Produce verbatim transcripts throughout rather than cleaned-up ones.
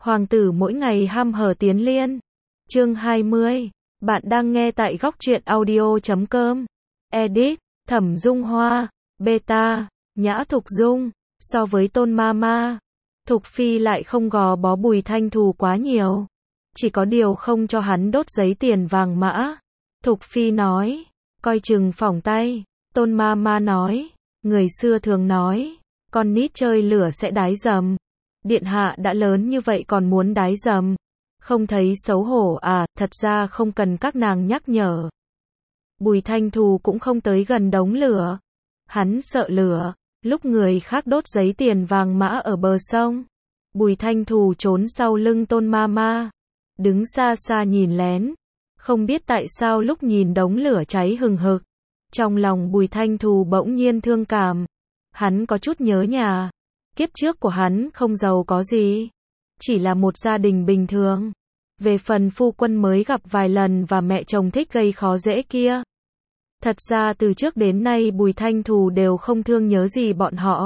Hoàng tử mỗi ngày ham hở tiến liên. Chương hai mươi. Bạn đang nghe tại góc truyện audio chấm com. Edit, Thẩm Dung Hoa, Beta, Nhã Thục Dung. So với Tôn Mama, Thục Phi lại không gò bó Bùi Thanh Thù quá nhiều. Chỉ có điều không cho hắn đốt giấy tiền vàng mã. Thục Phi nói, coi chừng phỏng tay. Tôn Mama nói, người xưa thường nói, con nít chơi lửa sẽ đái dầm. Điện hạ đã lớn như vậy còn muốn đái dầm. Không thấy xấu hổ à, thật ra không cần các nàng nhắc nhở. Bùi Thanh Thù cũng không tới gần đống lửa. Hắn sợ lửa, lúc người khác đốt giấy tiền vàng mã ở bờ sông. Bùi Thanh Thù trốn sau lưng Tôn Mama, đứng xa xa nhìn lén. Không biết tại sao lúc nhìn đống lửa cháy hừng hực, trong lòng Bùi Thanh Thù bỗng nhiên thương cảm. Hắn có chút nhớ nhà. Kiếp trước của hắn không giàu có gì, chỉ là một gia đình bình thường. Về phần phu quân mới gặp vài lần và mẹ chồng thích gây khó dễ kia, thật ra từ trước đến nay Bùi Thanh Thù đều không thương nhớ gì bọn họ.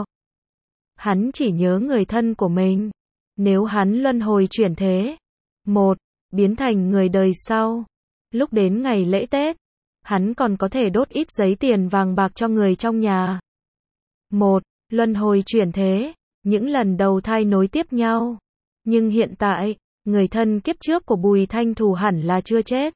Hắn chỉ nhớ người thân của mình. Nếu hắn luân hồi chuyển thế, một, biến thành người đời sau, lúc đến ngày lễ Tết, hắn còn có thể đốt ít giấy tiền vàng bạc cho người trong nhà. Một, luân hồi chuyển thế, những lần đầu thai nối tiếp nhau. Nhưng hiện tại, người thân kiếp trước của Bùi Thanh Thù hẳn là chưa chết.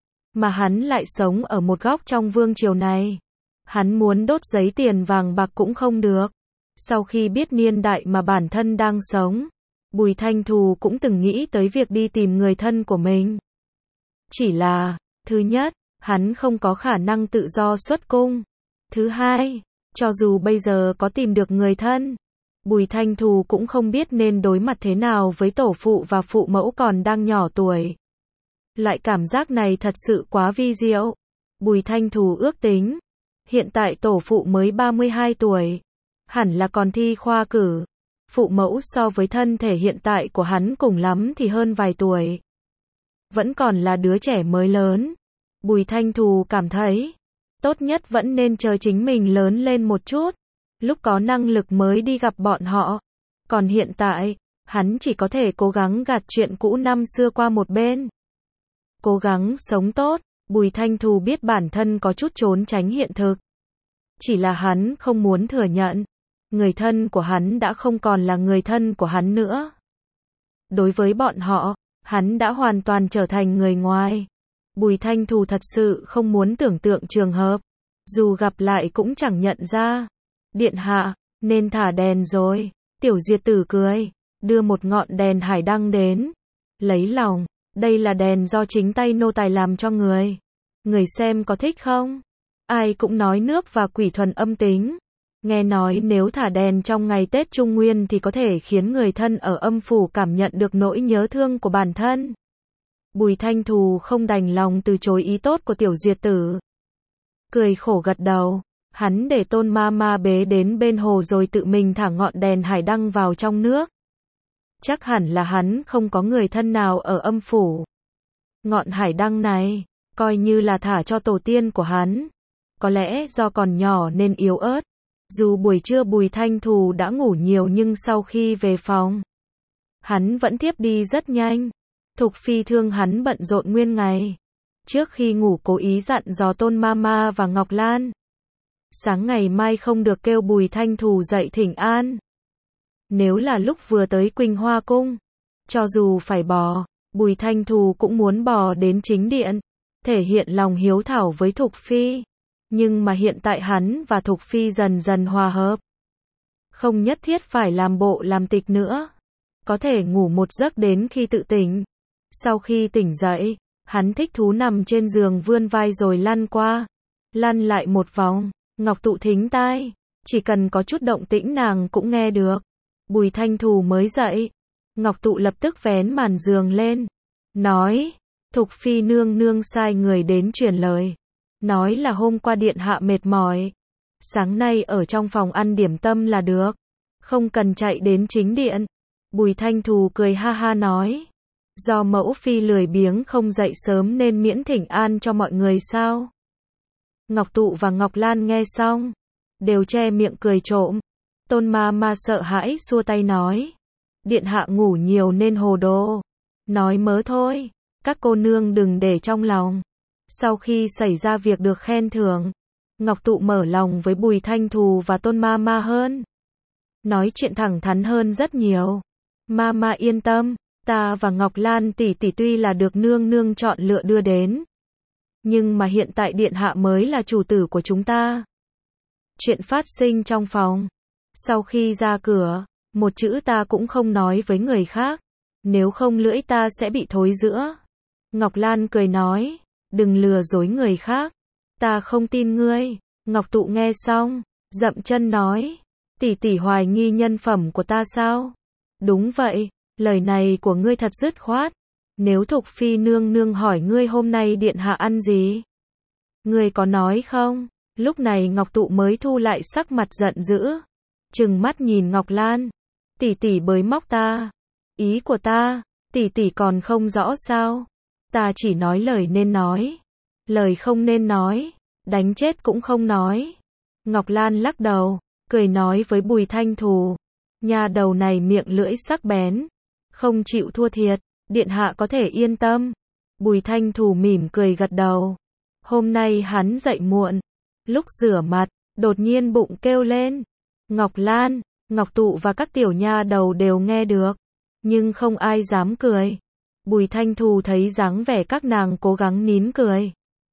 Mà hắn lại sống ở một góc trong vương triều này. Hắn muốn đốt giấy tiền vàng bạc cũng không được. Sau khi biết niên đại mà bản thân đang sống, Bùi Thanh Thù cũng từng nghĩ tới việc đi tìm người thân của mình. Chỉ là, thứ nhất, hắn không có khả năng tự do xuất cung. Thứ hai, cho dù bây giờ có tìm được người thân, Bùi Thanh Thù cũng không biết nên đối mặt thế nào với tổ phụ và phụ mẫu còn đang nhỏ tuổi. Loại cảm giác này thật sự quá vi diệu. Bùi Thanh Thù ước tính, hiện tại tổ phụ mới ba mươi hai tuổi, hẳn là còn thi khoa cử. Phụ mẫu so với thân thể hiện tại của hắn cùng lắm thì hơn vài tuổi. Vẫn còn là đứa trẻ mới lớn. Bùi Thanh Thù cảm thấy, tốt nhất vẫn nên chờ chính mình lớn lên một chút, lúc có năng lực mới đi gặp bọn họ. Còn hiện tại, hắn chỉ có thể cố gắng gạt chuyện cũ năm xưa qua một bên. Cố gắng sống tốt. Bùi Thanh Thù biết bản thân có chút trốn tránh hiện thực. Chỉ là hắn không muốn thừa nhận, người thân của hắn đã không còn là người thân của hắn nữa. Đối với bọn họ, hắn đã hoàn toàn trở thành người ngoài. Bùi Thanh Thù thật sự không muốn tưởng tượng trường hợp, dù gặp lại cũng chẳng nhận ra. Điện hạ, nên thả đèn rồi. Tiểu Diệt Tử cười, đưa một ngọn đèn hải đăng đến. Lấy lòng, đây là đèn do chính tay nô tài làm cho người. Người xem có thích không? Ai cũng nói nước và quỷ thuần âm tính. Nghe nói nếu thả đèn trong ngày Tết Trung Nguyên thì có thể khiến người thân ở âm phủ cảm nhận được nỗi nhớ thương của bản thân. Bùi Thanh Thù không đành lòng từ chối ý tốt của Tiểu Diệt Tử. Cười khổ gật đầu. Hắn để Tôn Mama bế đến bên hồ rồi tự mình thả ngọn đèn hải đăng vào trong nước. Chắc hẳn là hắn không có người thân nào ở âm phủ. Ngọn hải đăng này, coi như là thả cho tổ tiên của hắn. Có lẽ do còn nhỏ nên yếu ớt. Dù buổi trưa Bùi Thanh Thù đã ngủ nhiều nhưng sau khi về phòng, hắn vẫn thiếp đi rất nhanh. Thục Phi thương hắn bận rộn nguyên ngày. Trước khi ngủ cố ý dặn dò Tôn Mama và Ngọc Lan. Sáng ngày mai không được kêu Bùi Thanh Thù dậy thỉnh an. Nếu là lúc vừa tới Quỳnh Hoa Cung, cho dù phải bò, Bùi Thanh Thù cũng muốn bò đến chính điện, thể hiện lòng hiếu thảo với Thục Phi. Nhưng mà hiện tại hắn và Thục Phi dần dần hòa hợp. Không nhất thiết phải làm bộ làm tịch nữa. Có thể ngủ một giấc đến khi tự tỉnh. Sau khi tỉnh dậy, hắn thích thú nằm trên giường vươn vai rồi lăn qua, lăn lại một vòng. Ngọc Tụ thính tai, chỉ cần có chút động tĩnh nàng cũng nghe được. Bùi Thanh Thù mới dậy, Ngọc Tụ lập tức vén màn giường lên, nói, Thục Phi nương nương sai người đến truyền lời, nói là hôm qua điện hạ mệt mỏi, sáng nay ở trong phòng ăn điểm tâm là được, không cần chạy đến chính điện. Bùi Thanh Thù cười ha ha nói, do mẫu phi lười biếng không dậy sớm nên miễn thỉnh an cho mọi người sao? Ngọc Tụ và Ngọc Lan nghe xong, đều che miệng cười trộm. Tôn Mama sợ hãi xua tay nói, điện hạ ngủ nhiều nên hồ đồ. Nói mớ thôi, các cô nương đừng để trong lòng. Sau khi xảy ra việc được khen thưởng, Ngọc Tụ mở lòng với Bùi Thanh Thù và Tôn Ma Ma hơn. Nói chuyện thẳng thắn hơn rất nhiều. Ma Ma yên tâm, ta và Ngọc Lan tỷ tỷ tuy là được nương nương chọn lựa đưa đến, nhưng mà hiện tại điện hạ mới là chủ tử của chúng ta. Chuyện phát sinh trong phòng. Sau khi ra cửa, một chữ ta cũng không nói với người khác, nếu không lưỡi ta sẽ bị thối rữa. Ngọc Lan cười nói, đừng lừa dối người khác, ta không tin ngươi. Ngọc Tụ nghe xong, dậm chân nói, tỷ tỷ hoài nghi nhân phẩm của ta sao? Đúng vậy, lời này của ngươi thật dứt khoát. Nếu Thục Phi nương nương hỏi ngươi hôm nay điện hạ ăn gì, ngươi có nói không? Lúc này Ngọc Tụ mới thu lại sắc mặt giận dữ, trừng mắt nhìn Ngọc Lan, tỷ tỷ bới móc ta. Ý của ta, tỷ tỷ còn không rõ sao? Ta chỉ nói lời nên nói, lời không nên nói, đánh chết cũng không nói. Ngọc Lan lắc đầu, cười nói với Bùi Thanh Thù, nhà đầu này miệng lưỡi sắc bén, không chịu thua thiệt, điện hạ có thể yên tâm. Bùi Thanh Thù mỉm cười gật đầu. Hôm nay hắn dậy muộn, lúc rửa mặt, đột nhiên bụng kêu lên. Ngọc Lan, Ngọc Tụ và các tiểu nha đầu đều nghe được, nhưng không ai dám cười. Bùi Thanh Thù thấy dáng vẻ các nàng cố gắng nín cười,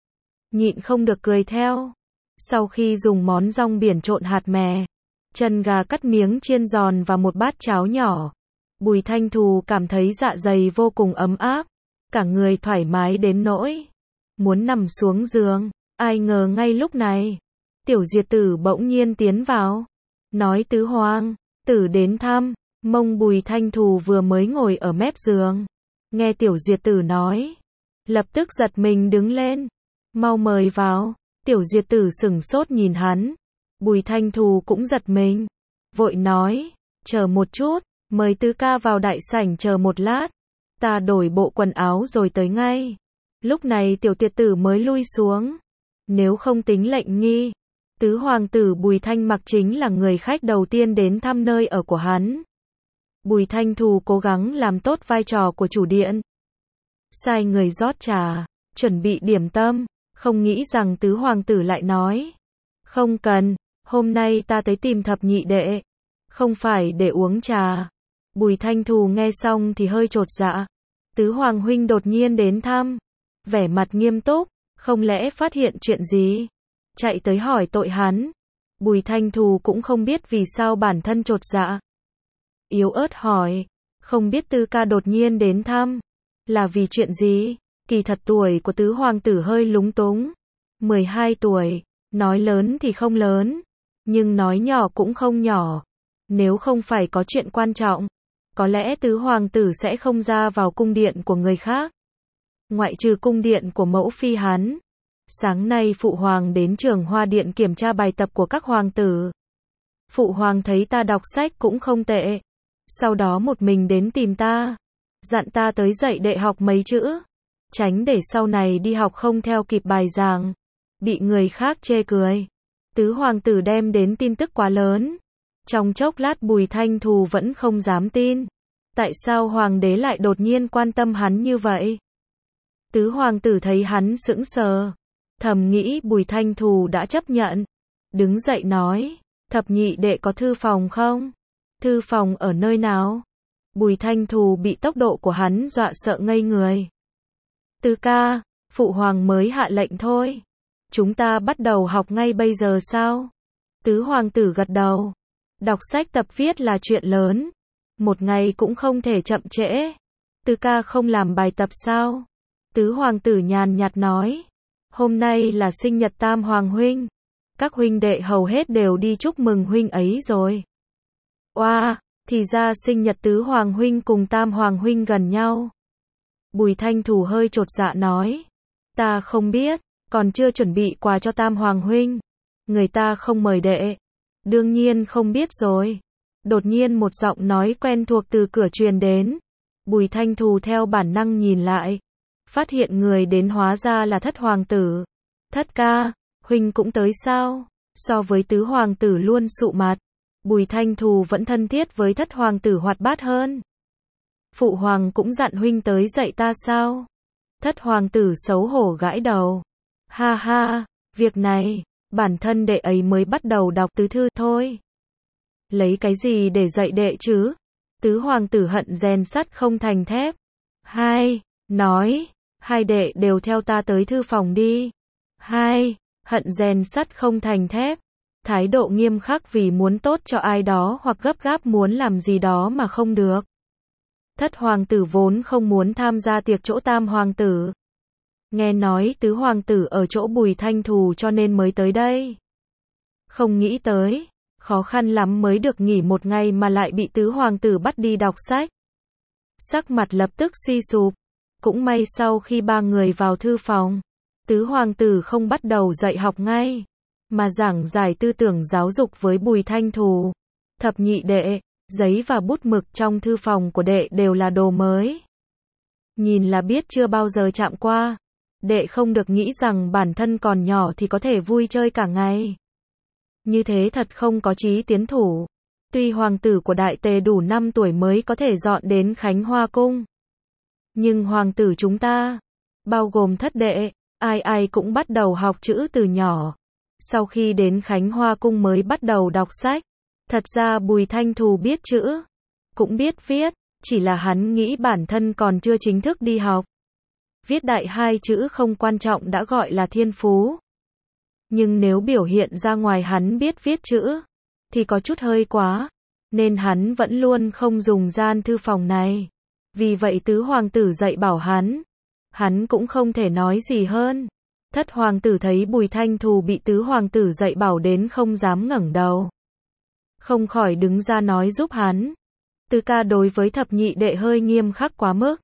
nhịn không được cười theo. Sau khi dùng món rong biển trộn hạt mè, chân gà cắt miếng chiên giòn và một bát cháo nhỏ, Bùi Thanh Thù cảm thấy dạ dày vô cùng ấm áp, cả người thoải mái đến nỗi muốn nằm xuống giường. Ai ngờ ngay lúc này, Tiểu Diệt Tử bỗng nhiên tiến vào, nói tứ hoàng tử đến thăm. Mông Bùi Thanh Thù vừa mới ngồi ở mép giường, nghe Tiểu Diệt Tử nói, lập tức giật mình đứng lên, mau mời vào. Tiểu Diệt Tử sửng sốt nhìn hắn, Bùi Thanh Thù cũng giật mình, vội nói, chờ một chút, mời tứ ca vào đại sảnh chờ một lát, ta đổi bộ quần áo rồi tới ngay. Lúc này Tiểu Diệt Tử mới lui xuống, nếu không tính lệnh nghi, tứ hoàng tử Bùi Thanh Mặc chính là người khách đầu tiên đến thăm nơi ở của hắn. Bùi Thanh Thù cố gắng làm tốt vai trò của chủ điện, sai người rót trà, chuẩn bị điểm tâm, không nghĩ rằng tứ hoàng tử lại nói, không cần, hôm nay ta tới tìm thập nhị đệ, không phải để uống trà. Bùi Thanh Thù nghe xong thì hơi chột dạ, tứ hoàng huynh đột nhiên đến thăm, vẻ mặt nghiêm túc, không lẽ phát hiện chuyện gì, chạy tới hỏi tội hắn. Bùi Thanh Thù cũng không biết vì sao bản thân chột dạ, yếu ớt hỏi, không biết tứ ca đột nhiên đến thăm, là vì chuyện gì? Kỳ thật tuổi của tứ hoàng tử hơi lúng túng, mười hai tuổi, nói lớn thì không lớn, nhưng nói nhỏ cũng không nhỏ. Nếu không phải có chuyện quan trọng, có lẽ tứ hoàng tử sẽ không ra vào cung điện của người khác, ngoại trừ cung điện của mẫu phi hắn. Sáng nay phụ hoàng đến Trường Hoa Điện kiểm tra bài tập của các hoàng tử. Phụ hoàng thấy ta đọc sách cũng không tệ, sau đó một mình đến tìm ta, dặn ta tới dạy đệ học mấy chữ, tránh để sau này đi học không theo kịp bài giảng, bị người khác chê cười. Tứ hoàng tử đem đến tin tức quá lớn, trong chốc lát Bùi Thanh Thù vẫn không dám tin, tại sao hoàng đế lại đột nhiên quan tâm hắn như vậy? Tứ hoàng tử thấy hắn sững sờ, thầm nghĩ Bùi Thanh Thù đã chấp nhận, đứng dậy nói, thập nhị đệ có thư phòng không? Thư phòng ở nơi nào? Bùi Thanh Thù bị tốc độ của hắn dọa sợ ngây người. Tứ ca, phụ hoàng mới hạ lệnh thôi. Chúng ta bắt đầu học ngay bây giờ sao? Tứ hoàng tử gật đầu. Đọc sách tập viết là chuyện lớn, một ngày cũng không thể chậm trễ. Tứ ca không làm bài tập sao? Tứ hoàng tử nhàn nhạt nói, hôm nay là sinh nhật tam hoàng huynh, các huynh đệ hầu hết đều đi chúc mừng huynh ấy rồi. Oa, wow, thì ra sinh nhật tứ hoàng huynh cùng tam hoàng huynh gần nhau. Bùi Thanh Thù hơi chột dạ nói, ta không biết, còn chưa chuẩn bị quà cho tam hoàng huynh, người ta không mời đệ, đương nhiên không biết rồi. Đột nhiên một giọng nói quen thuộc từ cửa truyền đến, Bùi Thanh Thù theo bản năng nhìn lại, phát hiện người đến hóa ra là thất hoàng tử. Thất ca, huynh cũng tới sao? So với tứ hoàng tử luôn sụ mặt, Bùi Thanh Thù vẫn thân thiết với thất hoàng tử hoạt bát hơn. Phụ hoàng cũng dặn huynh tới dạy ta sao? Thất hoàng tử xấu hổ gãi đầu. Ha ha, việc này, bản thân đệ ấy mới bắt đầu đọc tứ thư thôi. Lấy cái gì để dạy đệ chứ? Tứ hoàng tử hận rèn sắt không thành thép. Hai, nói, hai đệ đều theo ta tới thư phòng đi. Hai, hận rèn sắt không thành thép. Thái độ nghiêm khắc vì muốn tốt cho ai đó hoặc gấp gáp muốn làm gì đó mà không được. Thất hoàng tử vốn không muốn tham gia tiệc chỗ tam hoàng tử. Nghe nói tứ hoàng tử ở chỗ Bùi Thanh Thù cho nên mới tới đây. Không nghĩ tới, khó khăn lắm mới được nghỉ một ngày mà lại bị tứ hoàng tử bắt đi đọc sách. Sắc mặt lập tức suy sụp. Cũng may sau khi ba người vào thư phòng, tứ hoàng tử không bắt đầu dạy học ngay, mà giảng giải tư tưởng giáo dục với Bùi Thanh Thù. Thập nhị đệ, giấy và bút mực trong thư phòng của đệ đều là đồ mới. Nhìn là biết chưa bao giờ chạm qua. Đệ không được nghĩ rằng bản thân còn nhỏ thì có thể vui chơi cả ngày. Như thế thật không có chí tiến thủ. Tuy hoàng tử của Đại Tề đủ năm tuổi mới có thể dọn đến Khánh Hoa Cung. Nhưng hoàng tử chúng ta, bao gồm thất đệ, ai ai cũng bắt đầu học chữ từ nhỏ. Sau khi đến Khánh Hoa Cung mới bắt đầu đọc sách. Thật ra Bùi Thanh Thù biết chữ, cũng biết viết, chỉ là hắn nghĩ bản thân còn chưa chính thức đi học. Viết đại hai chữ không quan trọng đã gọi là thiên phú. Nhưng nếu biểu hiện ra ngoài hắn biết viết chữ, thì có chút hơi quá, nên hắn vẫn luôn không dùng gian thư phòng này. Vì vậy tứ hoàng tử dạy bảo hắn, hắn cũng không thể nói gì hơn. Thất hoàng tử thấy Bùi Thanh Thù bị tứ hoàng tử dạy bảo đến không dám ngẩng đầu. Không khỏi đứng ra nói giúp hắn. Tứ ca đối với thập nhị đệ hơi nghiêm khắc quá mức.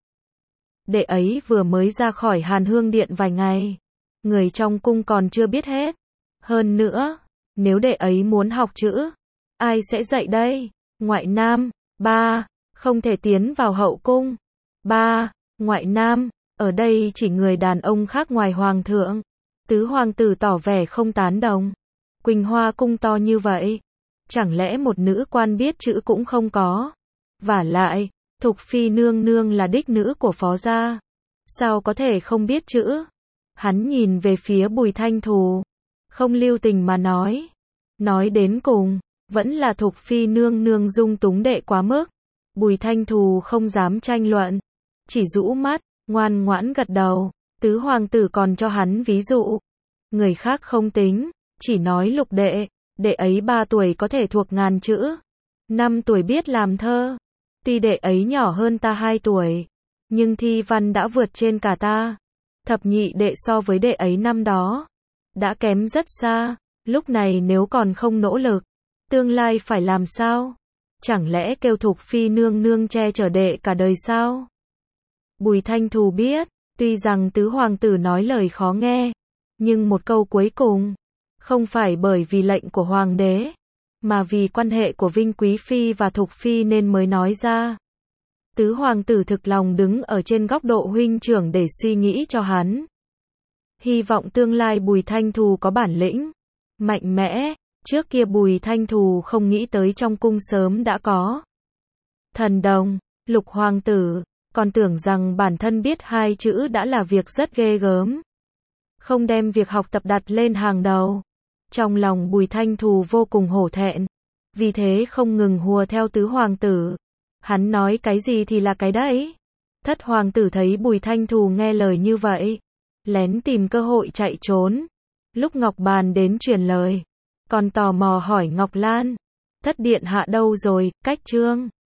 Đệ ấy vừa mới ra khỏi Hàn Hương Điện vài ngày. Người trong cung còn chưa biết hết. Hơn nữa, nếu đệ ấy muốn học chữ, ai sẽ dạy đây? Ngoại nam. Ba, không thể tiến vào hậu cung. Ba, ngoại nam, ở đây chỉ người đàn ông khác ngoài hoàng thượng. Tứ hoàng tử tỏ vẻ không tán đồng. Quỳnh Hoa Cung to như vậy, chẳng lẽ một nữ quan biết chữ cũng không có? Vả lại, Thục Phi nương nương là đích nữ của phó gia, sao có thể không biết chữ? Hắn nhìn về phía Bùi Thanh Thù, không lưu tình mà nói. Nói đến cùng, vẫn là Thục Phi nương nương dung túng đệ quá mức. Bùi Thanh Thù không dám tranh luận, chỉ rũ mắt, ngoan ngoãn gật đầu. Tứ hoàng tử còn cho hắn ví dụ. Người khác không tính, chỉ nói Lục đệ, đệ ấy ba tuổi có thể thuộc ngàn chữ, năm tuổi biết làm thơ. Tuy đệ ấy nhỏ hơn ta hai tuổi, nhưng thi văn đã vượt trên cả ta. Thập nhị đệ so với đệ ấy năm đó, đã kém rất xa. Lúc này nếu còn không nỗ lực, tương lai phải làm sao? Chẳng lẽ kêu Thục Phi nương nương che chở đệ cả đời sao? Bùi Thanh Thù biết, tuy rằng tứ hoàng tử nói lời khó nghe, nhưng một câu cuối cùng, không phải bởi vì lệnh của hoàng đế, mà vì quan hệ của Vinh Quý Phi và Thục Phi nên mới nói ra. Tứ hoàng tử thực lòng đứng ở trên góc độ huynh trưởng để suy nghĩ cho hắn. Hy vọng tương lai Bùi Thanh Thù có bản lĩnh, mạnh mẽ, trước kia Bùi Thanh Thù không nghĩ tới trong cung sớm đã có. Thần đồng, Lục hoàng tử, còn tưởng rằng bản thân biết hai chữ đã là việc rất ghê gớm. Không đem việc học tập đặt lên hàng đầu. Trong lòng Bùi Thanh Thù vô cùng hổ thẹn, vì thế không ngừng hùa theo tứ hoàng tử. Hắn nói cái gì thì là cái đấy. Thất hoàng tử thấy Bùi Thanh Thù nghe lời như vậy, lén tìm cơ hội chạy trốn. Lúc Ngọc Bàn đến truyền lời, còn tò mò hỏi Ngọc Lan, thất điện hạ đâu rồi, cách trương.